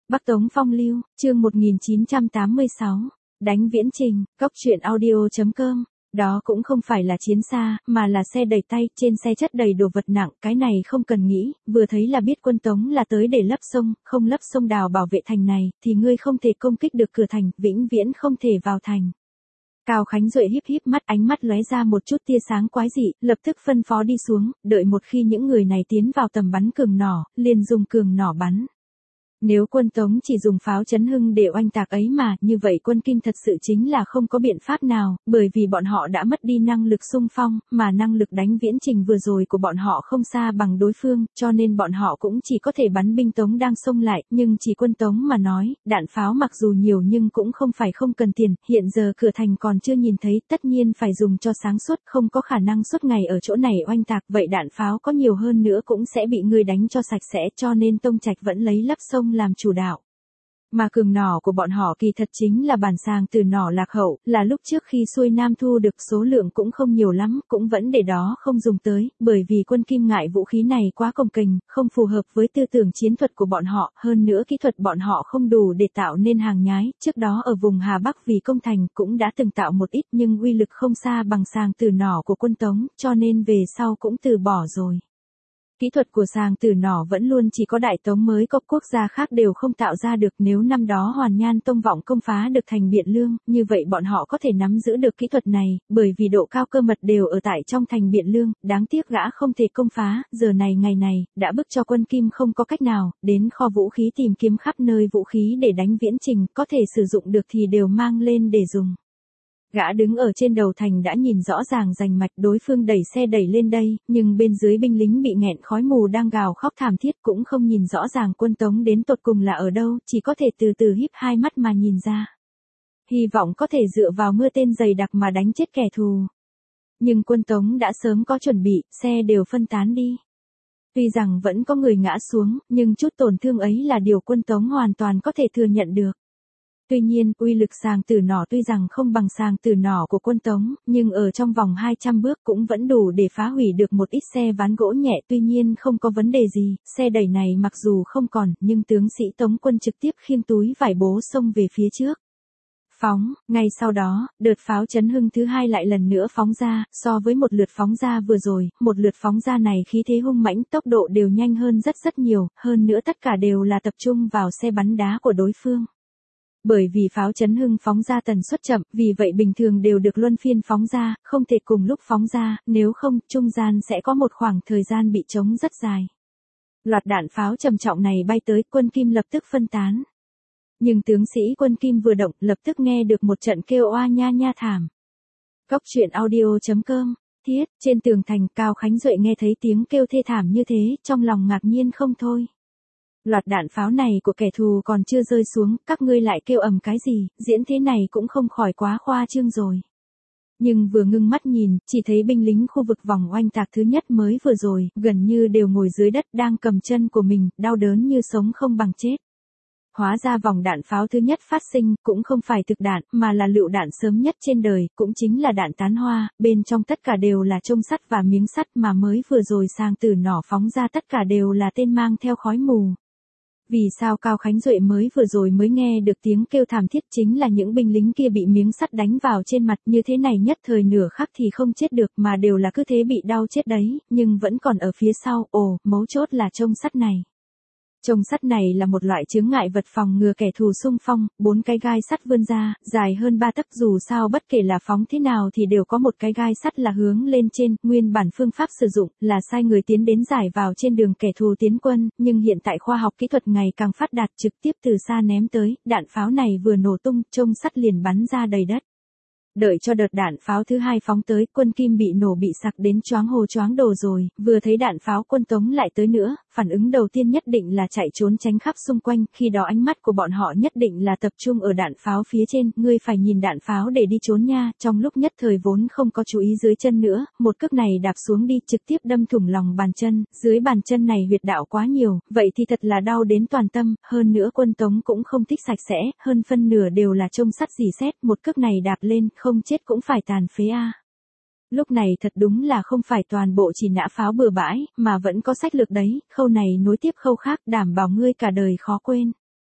Bắc Tống Phong Lưu, chương 1986, đánh viễn trình, góc truyện audio.com. Đó cũng không phải là chiến xa, mà là xe đẩy tay, trên xe chất đầy đồ vật nặng, cái này không cần nghĩ, vừa thấy là biết quân Tống là tới để lấp sông, không lấp sông đào bảo vệ thành này, thì ngươi không thể công kích được cửa thành, vĩnh viễn không thể vào thành. Cao Khánh Duệ híp híp mắt, ánh mắt lóe ra một chút tia sáng quái dị, lập tức phân phó đi xuống, đợi một khi những người này tiến vào tầm bắn cường nỏ, liền dùng cường nỏ bắn. Nếu quân Tống chỉ dùng pháo chấn hưng để oanh tạc ấy mà, như vậy quân Kim thật sự chính là không có biện pháp nào, bởi vì bọn họ đã mất đi năng lực xung phong, mà năng lực đánh viễn trình vừa rồi của bọn họ không xa bằng đối phương, cho nên bọn họ cũng chỉ có thể bắn binh Tống đang xông lại, nhưng chỉ quân Tống mà nói, đạn pháo mặc dù nhiều nhưng cũng không phải không cần tiền, hiện giờ cửa thành còn chưa nhìn thấy, tất nhiên phải dùng cho sáng suốt, không có khả năng suốt ngày ở chỗ này oanh tạc, vậy đạn pháo có nhiều hơn nữa cũng sẽ bị người đánh cho sạch sẽ, cho nên Tông Trạch vẫn lấy lấp sông làm chủ đạo. Mà cường nỏ của bọn họ kỳ thật chính là bản sàng từ nỏ lạc hậu, là lúc trước khi xuôi Nam thu được số lượng cũng không nhiều lắm, cũng vẫn để đó không dùng tới, bởi vì quân Kim ngại vũ khí này quá cồng kềnh, không phù hợp với tư tưởng chiến thuật của bọn họ, hơn nữa kỹ thuật bọn họ không đủ để tạo nên hàng nhái, trước đó ở vùng Hà Bắc vì công thành cũng đã từng tạo một ít nhưng uy lực không xa bằng sàng từ nỏ của quân Tống, cho nên về sau cũng từ bỏ rồi. Kỹ thuật của sàng từ nỏ vẫn luôn chỉ có Đại Tống mới có, quốc gia khác đều không tạo ra được. Nếu năm đó Hoàn Nhan Tông vọng công phá được thành Biện Lương, như vậy bọn họ có thể nắm giữ được kỹ thuật này, bởi vì độ cao cơ mật đều ở tại trong thành Biện Lương, đáng tiếc gã không thể công phá, giờ này ngày này, đã bức cho quân Kim không có cách nào, đến kho vũ khí tìm kiếm khắp nơi vũ khí để đánh viễn trình, có thể sử dụng được thì đều mang lên để dùng. Gã đứng ở trên đầu thành đã nhìn rõ ràng rành mạch, đối phương đẩy xe đẩy lên đây, nhưng bên dưới binh lính bị nghẹn khói mù đang gào khóc thảm thiết, cũng không nhìn rõ ràng quân Tống đến tột cùng là ở đâu, chỉ có thể từ từ híp hai mắt mà nhìn ra. Hy vọng có thể dựa vào mưa tên dày đặc mà đánh chết kẻ thù. Nhưng quân Tống đã sớm có chuẩn bị, xe đều phân tán đi. Tuy rằng vẫn có người ngã xuống, nhưng chút tổn thương ấy là điều quân Tống hoàn toàn có thể thừa nhận được. Tuy nhiên, uy lực sàng từ nỏ tuy rằng không bằng sàng từ nỏ của quân Tống, nhưng ở trong vòng 200 bước cũng vẫn đủ để phá hủy được một ít xe ván gỗ nhẹ, tuy nhiên không có vấn đề gì, xe đẩy này mặc dù không còn, nhưng tướng sĩ Tống quân trực tiếp khiêng túi vải bố xông về phía trước. Phóng, ngay sau đó, đợt pháo chấn hưng thứ hai lại lần nữa phóng ra, so với một lượt phóng ra vừa rồi, một lượt phóng ra này khí thế hung mãnh, tốc độ đều nhanh hơn rất nhiều, hơn nữa tất cả đều là tập trung vào xe bắn đá của đối phương. Bởi vì pháo chấn hưng phóng ra tần suất chậm, vì vậy bình thường đều được luân phiên phóng ra, không thể cùng lúc phóng ra, nếu không, trung gian sẽ có một khoảng thời gian bị trống rất dài. Loạt đạn pháo trầm trọng này bay tới, quân Kim lập tức phân tán. Nhưng tướng sĩ quân Kim vừa động, lập tức nghe được một trận kêu oa nha nha thảm. Góc truyện audio.com, thiết, trên tường thành, Cao Khánh Duệ nghe thấy tiếng kêu thê thảm như thế, trong lòng ngạc nhiên không thôi. Loạt đạn pháo này của kẻ thù còn chưa rơi xuống, các ngươi lại kêu ầm cái gì, diễn thế này cũng không khỏi quá khoa trương rồi. Nhưng vừa ngưng mắt nhìn, chỉ thấy binh lính khu vực vòng oanh tạc thứ nhất mới vừa rồi, gần như đều ngồi dưới đất đang cầm chân của mình, đau đớn như sống không bằng chết. Hóa ra vòng đạn pháo thứ nhất phát sinh, cũng không phải thực đạn, mà là lựu đạn sớm nhất trên đời, cũng chính là đạn tán hoa, bên trong tất cả đều là chông sắt và miếng sắt mà mới vừa rồi sàng từ nỏ phóng ra tất cả đều là tên mang theo khói mù. Vì sao Cao Khánh Duệ mới vừa rồi mới nghe được tiếng kêu thảm thiết, chính là những binh lính kia bị miếng sắt đánh vào trên mặt như thế này, nhất thời nửa khắc thì không chết được mà đều là cứ thế bị đau chết đấy, nhưng vẫn còn ở phía sau, mấu chốt là chông sắt này. Chông sắt này là một loại chướng ngại vật phòng ngừa kẻ thù xung phong, 4 cái gai sắt vươn ra, dài hơn 3 tấc, dù sao bất kể là phóng thế nào thì đều có một cái gai sắt là hướng lên trên, nguyên bản phương pháp sử dụng là sai người tiến đến giải vào trên đường kẻ thù tiến quân, nhưng hiện tại khoa học kỹ thuật ngày càng phát đạt, trực tiếp từ xa ném tới, đạn pháo này vừa nổ tung, chông sắt liền bắn ra đầy đất. Đợi cho đợt đạn pháo thứ hai phóng tới, quân Kim bị nổ bị sặc đến choáng hồ choáng đồ rồi, vừa thấy đạn pháo quân Tống lại tới nữa, phản ứng đầu tiên nhất định là chạy trốn tránh khắp xung quanh, khi đó ánh mắt của bọn họ nhất định là tập trung ở đạn pháo phía trên, ngươi phải nhìn đạn pháo để đi trốn nha, trong lúc nhất thời vốn không có chú ý dưới chân nữa, một cước này đạp xuống đi, trực tiếp đâm thủng lòng bàn chân, dưới bàn chân này huyệt đạo quá nhiều, vậy thì thật là đau đến toàn tâm, hơn nữa quân Tống cũng không thích sạch sẽ, hơn phân nửa đều là chông sắt rỉ sét, một cước này đạp lên, không chết cũng phải tàn phế a. Lúc này thật đúng là không phải toàn bộ chỉ nã pháo bừa bãi, mà vẫn có sách lược đấy, khâu này nối tiếp khâu khác, đảm bảo ngươi cả đời khó quên.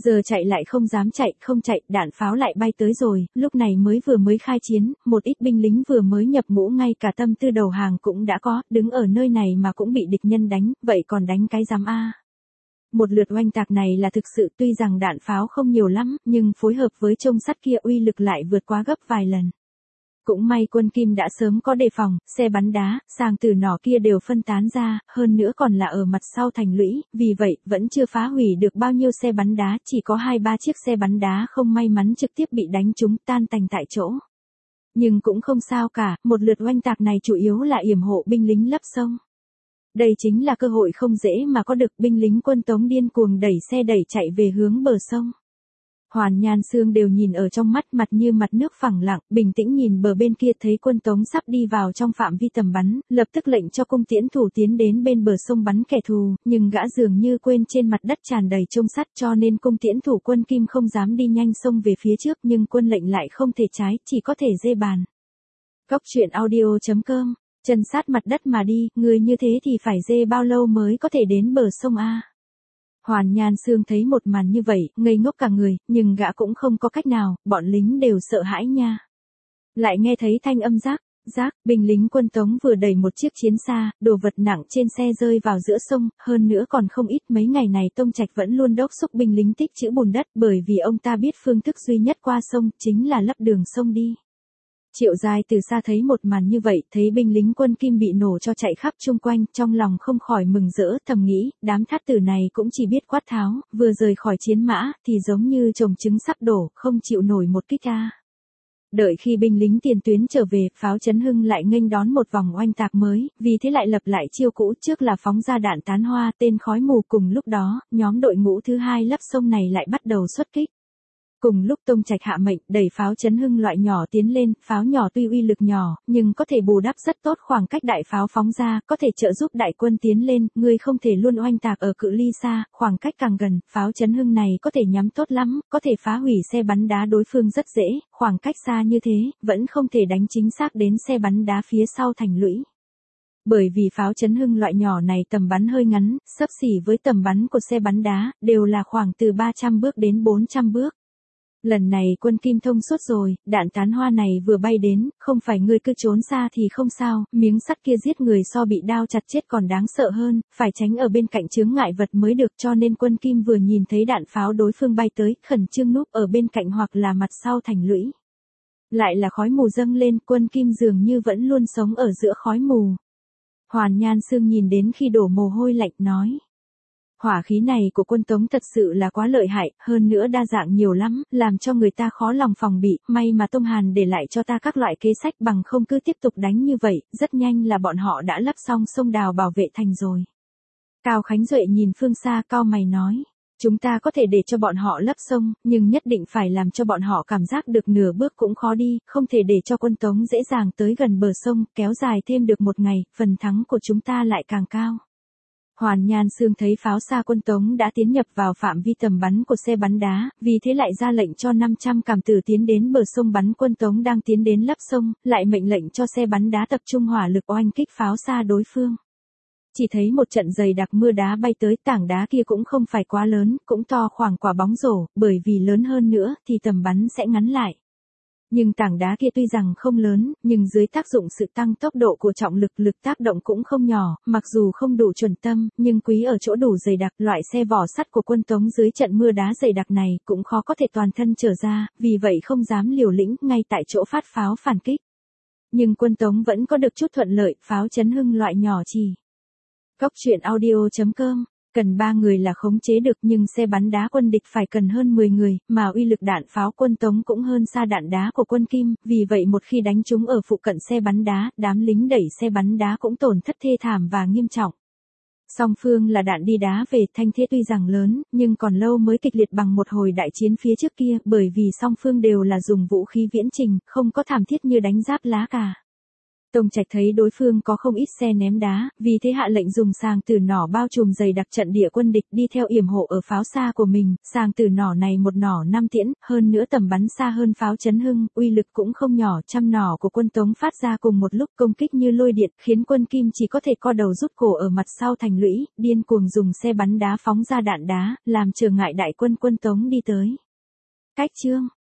Giờ chạy lại không dám chạy, không chạy, đạn pháo lại bay tới rồi, lúc này mới khai chiến, một ít binh lính vừa mới nhập ngũ ngay cả tâm tư đầu hàng cũng đã có, đứng ở nơi này mà cũng bị địch nhân đánh, vậy còn đánh cái giám a. Một lượt oanh tạc này là thực sự, tuy rằng đạn pháo không nhiều lắm, nhưng phối hợp với chông sắt kia uy lực lại vượt quá gấp vài lần. Cũng may quân Kim đã sớm có đề phòng, xe bắn đá, sàng từ nỏ kia đều phân tán ra, hơn nữa còn là ở mặt sau thành lũy, vì vậy, vẫn chưa phá hủy được bao nhiêu xe bắn đá, chỉ có 2-3 chiếc xe bắn đá không may mắn trực tiếp bị đánh trúng tan tành tại chỗ. Nhưng cũng không sao cả, một lượt oanh tạc này chủ yếu là yểm hộ binh lính lấp sông. Đây chính là cơ hội không dễ mà có được, binh lính quân Tống điên cuồng đẩy xe đẩy chạy về hướng bờ sông. Hoàn Nhan Xương đều nhìn ở trong mắt, mặt như mặt nước phẳng lặng, bình tĩnh nhìn bờ bên kia, thấy quân Tống sắp đi vào trong phạm vi tầm bắn, lập tức lệnh cho cung tiễn thủ tiến đến bên bờ sông bắn kẻ thù, nhưng gã dường như quên trên mặt đất tràn đầy chông sắt, cho nên cung tiễn thủ quân Kim không dám đi nhanh xông về phía trước, nhưng quân lệnh lại không thể trái, chỉ có thể dê bàn. Cốc truyện audio.com, chân sát mặt đất mà đi, người như thế thì phải dê bao lâu mới có thể đến bờ sông a? Hoàn Nhan Xương thấy một màn như vậy, ngây ngốc cả người, nhưng gã cũng không có cách nào, bọn lính đều sợ hãi nha. Lại nghe thấy thanh âm rác, binh lính quân Tống vừa đẩy một chiếc chiến xa, đồ vật nặng trên xe rơi vào giữa sông, hơn nữa còn không ít. Mấy ngày này Tông Trạch vẫn luôn đốc thúc binh lính tích trữ bùn đất, bởi vì ông ta biết phương thức duy nhất qua sông, chính là lấp đường sông đi. Triệu Giai từ xa thấy một màn như vậy, thấy binh lính quân Kim bị nổ cho chạy khắp chung quanh, trong lòng không khỏi mừng rỡ, thầm nghĩ, đám thát tử này cũng chỉ biết quát tháo, vừa rời khỏi chiến mã, thì giống như trồng trứng sắp đổ, không chịu nổi một kích a. Đợi khi binh lính tiền tuyến trở về, pháo Chấn Hưng lại nghênh đón một vòng oanh tạc mới, vì thế lại lập lại chiêu cũ, trước là phóng ra đạn tán hoa, tên khói mù. Cùng lúc đó, nhóm đội ngũ thứ hai lấp sông này lại bắt đầu xuất kích. Cùng lúc Tông Trạch hạ mệnh, đẩy pháo Chấn Hưng loại nhỏ tiến lên, pháo nhỏ tuy uy lực nhỏ, nhưng có thể bù đắp rất tốt khoảng cách đại pháo phóng ra, có thể trợ giúp đại quân tiến lên, ngươi không thể luôn oanh tạc ở cự ly xa, khoảng cách càng gần, pháo Chấn Hưng này có thể nhắm tốt lắm, có thể phá hủy xe bắn đá đối phương rất dễ, khoảng cách xa như thế, vẫn không thể đánh chính xác đến xe bắn đá phía sau thành lũy. Bởi vì pháo Chấn Hưng loại nhỏ này tầm bắn hơi ngắn, xấp xỉ với tầm bắn của xe bắn đá, đều là khoảng từ 300 bước đến 400 bước. Lần này quân Kim thông suốt rồi, đạn tán hoa này vừa bay đến, không phải ngươi cứ trốn xa thì không sao, miếng sắt kia giết người so bị đao chặt chết còn đáng sợ hơn, phải tránh ở bên cạnh chướng ngại vật mới được, cho nên quân Kim vừa nhìn thấy đạn pháo đối phương bay tới, khẩn trương núp ở bên cạnh hoặc là mặt sau thành lũy. Lại là khói mù dâng lên, quân Kim dường như vẫn luôn sống ở giữa khói mù. Hoàn Nhan Xương nhìn đến khi đổ mồ hôi lạnh nói. Hỏa khí này của quân Tống thật sự là quá lợi hại, hơn nữa đa dạng nhiều lắm, làm cho người ta khó lòng phòng bị, may mà Tông Hàn để lại cho ta các loại kế sách, bằng không cứ tiếp tục đánh như vậy, rất nhanh là bọn họ đã lấp xong sông đào bảo vệ thành rồi. Cao Khánh Duệ nhìn phương xa cau mày nói, chúng ta có thể để cho bọn họ lấp sông, nhưng nhất định phải làm cho bọn họ cảm giác được nửa bước cũng khó đi, không thể để cho quân Tống dễ dàng tới gần bờ sông, kéo dài thêm được một ngày, phần thắng của chúng ta lại càng cao. Hoàn Nhan Xương thấy pháo xa quân Tống đã tiến nhập vào phạm vi tầm bắn của xe bắn đá, vì thế lại ra lệnh cho 500 cảm tử tiến đến bờ sông bắn quân Tống đang tiến đến lấp sông, lại mệnh lệnh cho xe bắn đá tập trung hỏa lực oanh kích pháo xa đối phương. Chỉ thấy một trận dày đặc mưa đá bay tới, tảng đá kia cũng không phải quá lớn, cũng to khoảng quả bóng rổ, bởi vì lớn hơn nữa thì tầm bắn sẽ ngắn lại. Nhưng tảng đá kia tuy rằng không lớn, nhưng dưới tác dụng sự tăng tốc độ của trọng lực, lực tác động cũng không nhỏ, mặc dù không đủ chuẩn tâm, nhưng quý ở chỗ đủ dày đặc, loại xe vỏ sắt của quân Tống dưới trận mưa đá dày đặc này cũng khó có thể toàn thân trở ra, vì vậy không dám liều lĩnh, ngay tại chỗ phát pháo phản kích. Nhưng quân Tống vẫn có được chút thuận lợi, pháo Chấn Hưng loại nhỏ chỉ. Cốc truyện audio.com, cần 3 người là khống chế được, nhưng xe bắn đá quân địch phải cần hơn 10 người, mà uy lực đạn pháo quân Tống cũng hơn xa đạn đá của quân Kim, vì vậy một khi đánh trúng ở phụ cận xe bắn đá, đám lính đẩy xe bắn đá cũng tổn thất thê thảm và nghiêm trọng. Song phương là đạn đi đá về, thanh thế tuy rằng lớn, nhưng còn lâu mới kịch liệt bằng một hồi đại chiến phía trước kia, bởi vì song phương đều là dùng vũ khí viễn trình, không có thảm thiết như đánh giáp lá cả. Tông Trạch thấy đối phương có không ít xe ném đá, vì thế hạ lệnh dùng sàng tử nỏ bao trùm dày đặc trận địa quân địch đi theo yểm hộ ở pháo xa của mình, sàng tử nỏ này một nỏ 5 tiễn, hơn nữa tầm bắn xa hơn pháo Chấn Hưng, uy lực cũng không nhỏ, trăm nỏ của quân Tống phát ra cùng một lúc công kích như lôi điện, khiến quân Kim chỉ có thể co đầu rút cổ ở mặt sau thành lũy, điên cuồng dùng xe bắn đá phóng ra đạn đá, làm trở ngại đại quân quân Tống đi tới. Cách chương